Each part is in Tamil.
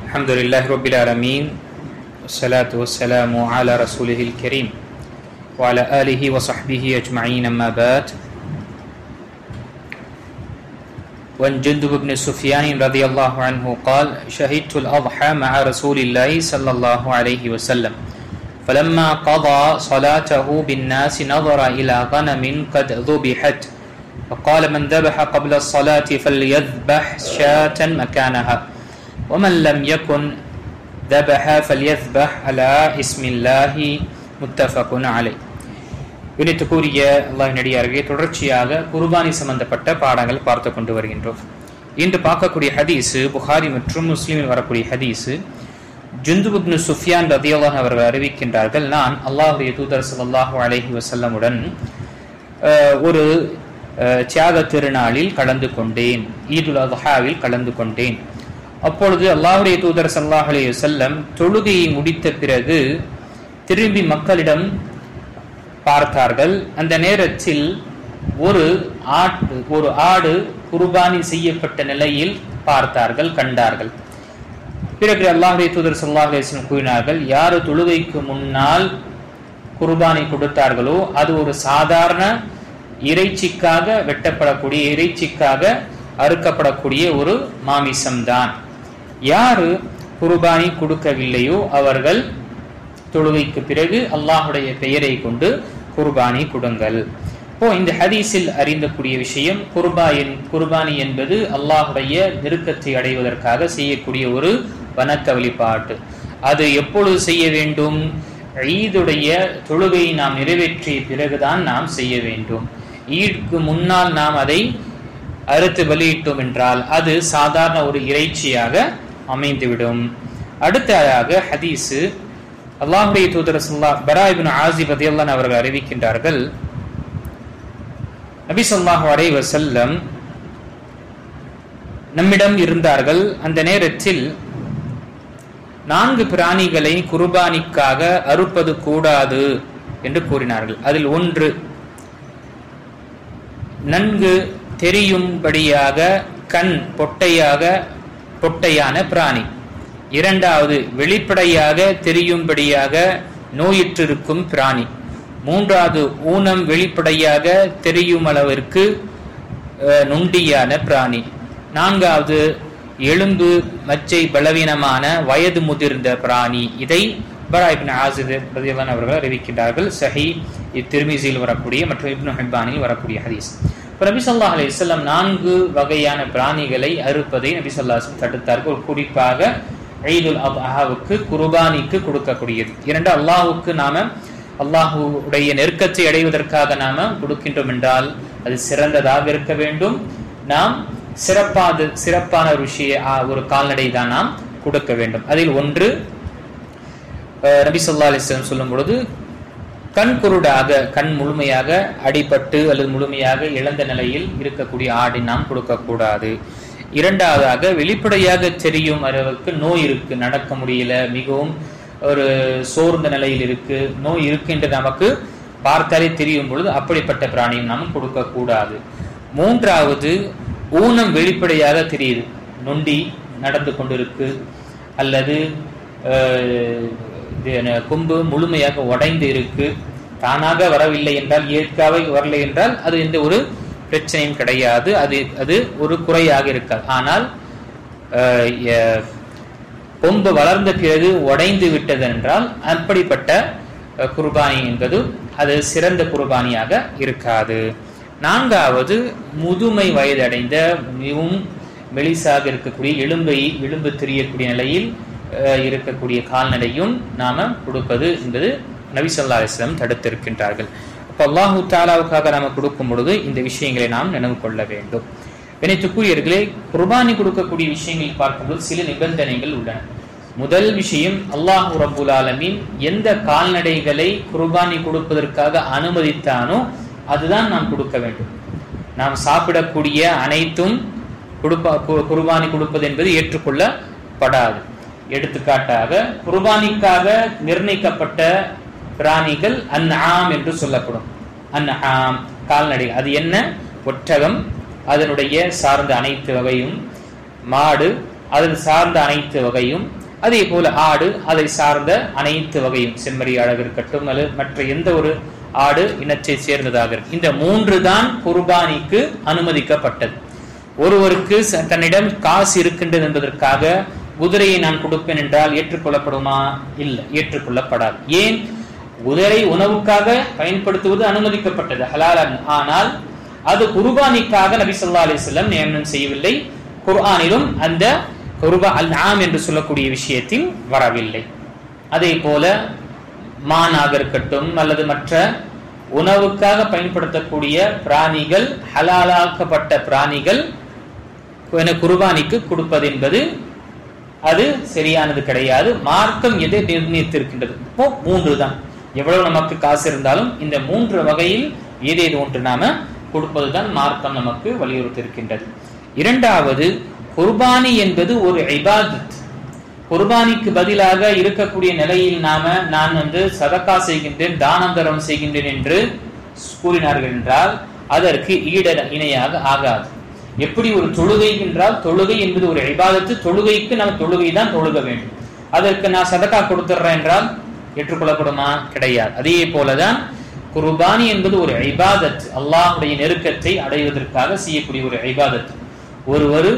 الحمد لله رب العالمين والصلاة والسلام على رسوله الكريم وعلى آله وصحبه أجمعين أما بعد. وعن جندب بن سفيان رضي الله عنه قال: شهدت الأضحى مع رسول الله صلى الله عليه وسلم فلما قضى صلاته بالناس نظر إلى غنم قد ذبحت فقال: من ذبح قبل الصلاة فليذبح شاة مكانها ومن لم يكن ذبح فليذبح على اسم الله متفق عليه. வினித்துக்குரிய அல்லாஹ் நடிகார்களே, தொடர்ச்சியாக குர்பானி சம்பந்தப்பட்ட பாடங்கள் பார்த்து கொண்டு வருகின்றோம். இன்று பார்க்கக்கூடிய ஹதீஸு புகாரி மற்றும் முஸ்லிமில் வரக்கூடிய ஹதீஸு ஜுந்துப் இப்னு சுஃபியான் ரலியல்லாஹு அவர்கள் அறிவிக்கின்றார்கள், நான் அல்லாஹ்வுடைய தூதர் ஸல்லல்லாஹு அலைஹி வஸல்லமுடன் ஒரு தியாக திருநாளில் கலந்து கொண்டேன், ஈதுல் அத்ஹாவில் கலந்து கொண்டேன். அப்பொழுது அல்லாஹ்வுடைய தூதர் ஸல்லல்லாஹு அலைஹி வஸல்லம் தொழுகையை முடித்த பிறகு திரும்பி மக்களிடம் பார்த்தார்கள். அந்த நேரத்தில் ஒரு ஆடு குர்பானி செய்யப்பட்ட நிலையில் பார்த்தார்கள், கண்டார்கள். பிறகு அல்லாஹ்வுடைய தூதர் ஸல்லல்லாஹு அலைஹி வஸல்லம் கூறினார்கள், யாரு தொழுகைக்கு முன்னால் குர்பானி கொடுத்தார்களோ அது ஒரு சாதாரண இறைச்சிக்காக வெட்டப்படக்கூடிய, இறைச்சிக்காக அறுக்கப்படக்கூடிய ஒரு மாமிசம்தான். யாரு குர்பானி கொடுக்கவில்லையோ அவர்கள் தொழுகைக்கு பிறகு அல்லாஹுடைய பெயரை கொண்டு குர்பானி கொடுங்கள். இந்த ஹதீஸில் அறிந்தக்கூடிய விஷயம், குர்பானி என்பது அல்லாஹுடைய நெருக்கத்தை அடைவதற்காக செய்யக்கூடிய ஒரு வணக்க வழிபாட்டு. அது எப்பொழுது செய்ய வேண்டும்? ஈதுடைய தொழுகையை நாம் நிறைவேற்றிய பிறகுதான் நாம் செய்ய வேண்டும். ஈதுக்கு முன்னால் நாம் அதை அறுத்து வெளியிட்டோம் என்றால் அது சாதாரண ஒரு இறைச்சியாக அமைந்துவிடும். அடுத்ததாக ஹதீஸு அல்லாஹ்வுடைய தூதர் பரா இப்னு ஆஸிப் ரலியல்லாஹு அவர்கள் அறிவிக்கின்றார்கள், நபி ஸல்லல்லாஹு அலைஹி வஸல்லம் நம்மிடம் இருந்தார்கள். அந்த நேரத்தில் 4 பிராணிகளை குர்பானிக்காக அறுப்பது கூடாது என்று கூறினார்கள். அதில் ஒன்று நன்கு தெரியும்படியாக கண் பொட்டையான பிராணி, இரண்டாவது வெளிப்படையாக தெரியும்படியாக நோயிற்றிருக்கும் பிராணி, மூன்றாவது ஊனம் வெளிப்படையாக தெரியும் அளவிற்கு நொண்டியான பிராணி, நான்காவது எலும்பு மச்சை பலவீனமான வயது முதிர்ந்த பிராணி. இதை பரா இப்னு ஆஸிப் ரலியல்லாஹு அவர்கள் அறிவிக்கின்றார்கள். ஸஹீஹ் திர்மிஸியில் வரக்கூடிய மற்றும் இப்னு ஹிப்பானில் வரக்கூடிய ஹதீஸ். நபி ஸல்லல்லாஹு அலைஹி வஸல்லம் 4 வகையான பிராணிகளை அறுப்பதை நபி ஸல்லல்லாஹு அலைஹி வஸல்லம் தடுத்தார்கள். குறிப்பாக ஈதுல் அத்ஹாவுக்கு குர்பானிக்கு கொடுக்கக்கூடியது. இரண்டு, அல்லாஹ்வுக்கு அல்லாஹ்வுடைய நெருக்கத்தை அடைவதற்காக நாம கொடுக்கின்றோம் என்றால் அது சிறந்ததாக இருக்க வேண்டும். நாம் சிறப்பான ஒரு கால்நடை தான் நாம் கொடுக்க வேண்டும். அதில் ஒன்று நபி ஸல்லல்லாஹு அலைஹி வஸல்லம் சொல்லும் பொழுது கண் குருடாக, கண் முழுமையாக அடிபட்டு அல்லது முழுமையாக இழந்த நிலையில் இருக்கக்கூடிய ஆடை நாம் கொடுக்கக்கூடாது. இரண்டாவதாக வெளிப்படையாக தெரியும் அளவுக்கு நோய் இருக்கு, நடக்க முடியல, மிகவும் ஒரு சோர்ந்த நிலையில் இருக்கு, நோய் இருக்கு என்று நமக்கு பார்த்தாலே தெரியும் பொழுது அப்படிப்பட்ட பிராணியும் நாம் கொடுக்க கூடாது. மூன்றாவது ஊனம் வெளிப்படையாக தெரியுது, நொண்டி நடந்து கொண்டிருக்கு அல்லது கொம்பு முழுமையாக உடைந்து இருக்கு, தானாக வரவில்லை என்றால், இயற்கையாக வரலை என்றால் அது எந்த ஒரு பிரச்சனையும் கிடையாது, அது ஒரு குறையாக இருக்காது. ஆனால் கொம்பு வளர்ந்த பிறகு உடைந்து விட்டது என்றால் அப்படிப்பட்ட குர்பானி என்பது அது சிறந்த குர்பானியாக இருக்காது. நான்காவது முதுமை வயது அடைந்த மிகவும் மெலிசாக இருக்கக்கூடிய எலும்பு தெரியக்கூடிய நிலையில் இருக்கக்கூடிய கால்நடையும் நாம கொடுப்பது என்பது நபி ஸல்லல்லாஹு அலைஹி வஸல்லம் தடுத்திருக்கின்றார்கள். அப்ப அல்லாஹு தஆலாவுக்காக நாம கொடுக்கும் பொழுது இந்த விஷயங்களை நாம் நினைவு கொள்ள வேண்டும். வினைத்துக்குரியவர்களே, குர்பானி கொடுக்கக்கூடிய விஷயங்களில் பார்க்கும்போது சில நிபந்தனைகள் உள்ளன. முதல் விஷயம், அல்லாஹ் ரப்புல் ஆலமீன் எந்த கால்நடைகளை குர்பானி கொடுப்பதற்காக அனுமதித்தானோ அதுதான் நாம் கொடுக்க வேண்டும். நாம் சாப்பிடக்கூடிய அனைத்தும் குர்பானி கொடுப்பது என்பது ஏற்றுக்கொள்ளப்படாது. எடுத்துக்காட்டாக குர்பானிக்காக நிர்ணயிக்கப்பட்ட பிராணிகள் அன்ஆம் என்று சொல்லப்படும். அன்ஆம் கால்நடை, அது என்ன? ஒட்டகம், அதனுடைய சார்ந்த அனைத்து வகையும், மாடு, அதில் சார்ந்த அனைத்து வகையும், அதே போல ஆடு அதை சார்ந்த அனைத்து வகையும், செம்மறி ஆடாக இருக்கட்டும் அல்லது மற்ற எந்த ஒரு ஆடு இனத்தை சேர்ந்ததாக இருக்கு, இந்த 3 தான் குர்பானிக்கு அனுமதிக்கப்பட்டது. ஒருவருக்கு தன்னிடம் காசு இருக்கின்றது என்பதற்காக குதிரையை நான் கொடுப்பேன் என்றால் ஏற்றுக்கொள்ளப்படுமா? இல்லை, ஏற்றுக்கொள்ளப்படாது. ஏன்? குதிரை உணவுக்காக பயன்படுத்துவது அனுமதிக்கப்பட்டது, ஹலால். ஆனால் அது குர்பானிக்காக நபி ஸல்லல்லாஹு அலைஹி வஸல்லம் நியமனம் செய்யவில்லை. குர்ஆனிலும் அந்த குர்பா அல்-ஆம் என்று சொல்லக்கூடிய விஷயத்தில் வரவில்லை. அதே போல மானாக இருக்கட்டும் அல்லது மற்ற உணவுக்காக பயன்படுத்தக்கூடிய பிராணிகள், ஹலாலாக்கப்பட்ட பிராணிகள் குர்பானிக்கு கொடுப்பது என்பது அது சரியானது கிடையாது. மார்க்கம் எதை நிர்ணயித்திருக்கின்றது? 3 தான். எவ்வளவு நமக்கு காசு இருந்தாலும் இந்த 3 வகையில் ஏதேது ஒன்று நாம கொடுப்பதுதான் மார்க்கம் நமக்கு வலியுறுத்தி இருக்கின்றது. இரண்டாவது, குர்பானி என்பது ஒரு இபாதத். குர்பானிக்கு பதிலாக இருக்கக்கூடிய நிலையில் நான் சதகா செய்கின்றேன், தானம் தர்மம் செய்கின்றேன் என்று கூறினார்கள் என்றால் அதற்கு இணையாக ஆகாது. எப்படி ஒரு தொழுகை என்றால், தொழுகை என்பது ஒரு இபாதத்து, தொழுகைக்கு நம்ம தொழுகை தான் தொழுக வேண்டும். அதற்கு நான் சதகா கொடுத்துறேன் என்றால் ஏற்றுக்கொள்ளப்படுமா? கிடையாது. அதே போலதான் குர்பானி என்பது ஒரு இபாதத், அல்லாஹ்வுடைய நெருக்கத்தை அடைவதற்காக செய்யக்கூடிய ஒரு இபாதத். ஒருவர்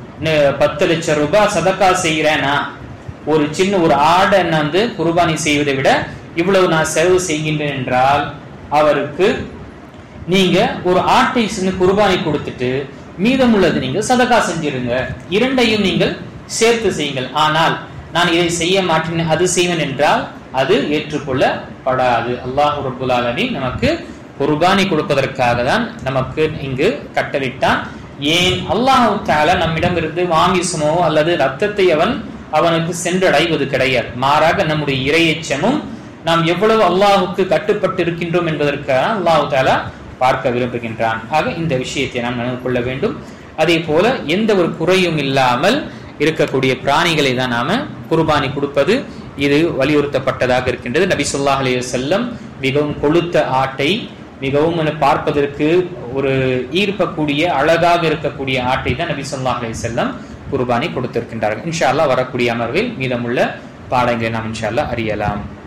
10 லட்சம் ரூபாய் சதகா செய்கிறேன்னா, ஒரு சின்ன ஒரு ஆடை குர்பானி செய்வதை விட இவ்வளவு நான் செலவு செய்கின்றேன் என்றால் அவருக்கு நீங்க ஒரு ஆட்டை குர்பானி கொடுத்துட்டு மீதம் உள்ளது நீங்க சதகா செஞ்சிருங்க, 2ஐயும் நீங்கள் சேர்த்து செய்யுங்கள். ஆனால் நான் இதை செய்ய மாட்டேன் அது செய்வேன் என்றால் அது ஏற்றுக்கொள்ளப்படாது. அல்லாஹ் ரப்புல் ஆலமீன் நமக்கு குர்பானி கொடுப்பதற்காக தான் நமக்கு இங்கு கட்டளிட்டான். ஏன்? அல்லாஹ் தஆலா நம்மிடம் இருந்து மாமிசமோ அல்லது ரத்தத்தை அவனுக்கு சென்றடைவது கிடையாது. மாறாக நம்முடைய இறையச்சமும் நாம் எவ்வளவு அல்லாஹுக்கு கட்டுப்பட்டு இருக்கின்றோம் என்பதற்காக அல்லாஹ் தஆலா பார்க்க விரும்புகின்றான். ஆக இந்த விஷயத்தை நாம் நினைவு கொள்ள வேண்டும். அதே போல எந்த ஒரு குறையும் இல்லாமல் இருக்கக்கூடிய பிராணிகளை தான் நாம குர்பானி கொடுப்பது இது வலியுறுத்தப்பட்டதாக இருக்கின்றது. நபி ஸல்லல்லாஹு அலைஹி வஸல்லம் மிகவும் கொழுத்த ஆட்டை, மிகவும் பார்ப்பதற்கு ஒரு ஈர்க்கக்கூடிய அழகாக இருக்கக்கூடிய ஆட்டை தான் நபி ஸல்லல்லாஹு அலைஹி வஸல்லம் குர்பானி கொடுத்திருக்கின்றார்கள். இன்ஷா அல்லாஹ் வரக்கூடிய அமர்வில் மீதமுள்ள பாடங்களை நாம் இன்ஷா அல்லாஹ் அறியலாம்.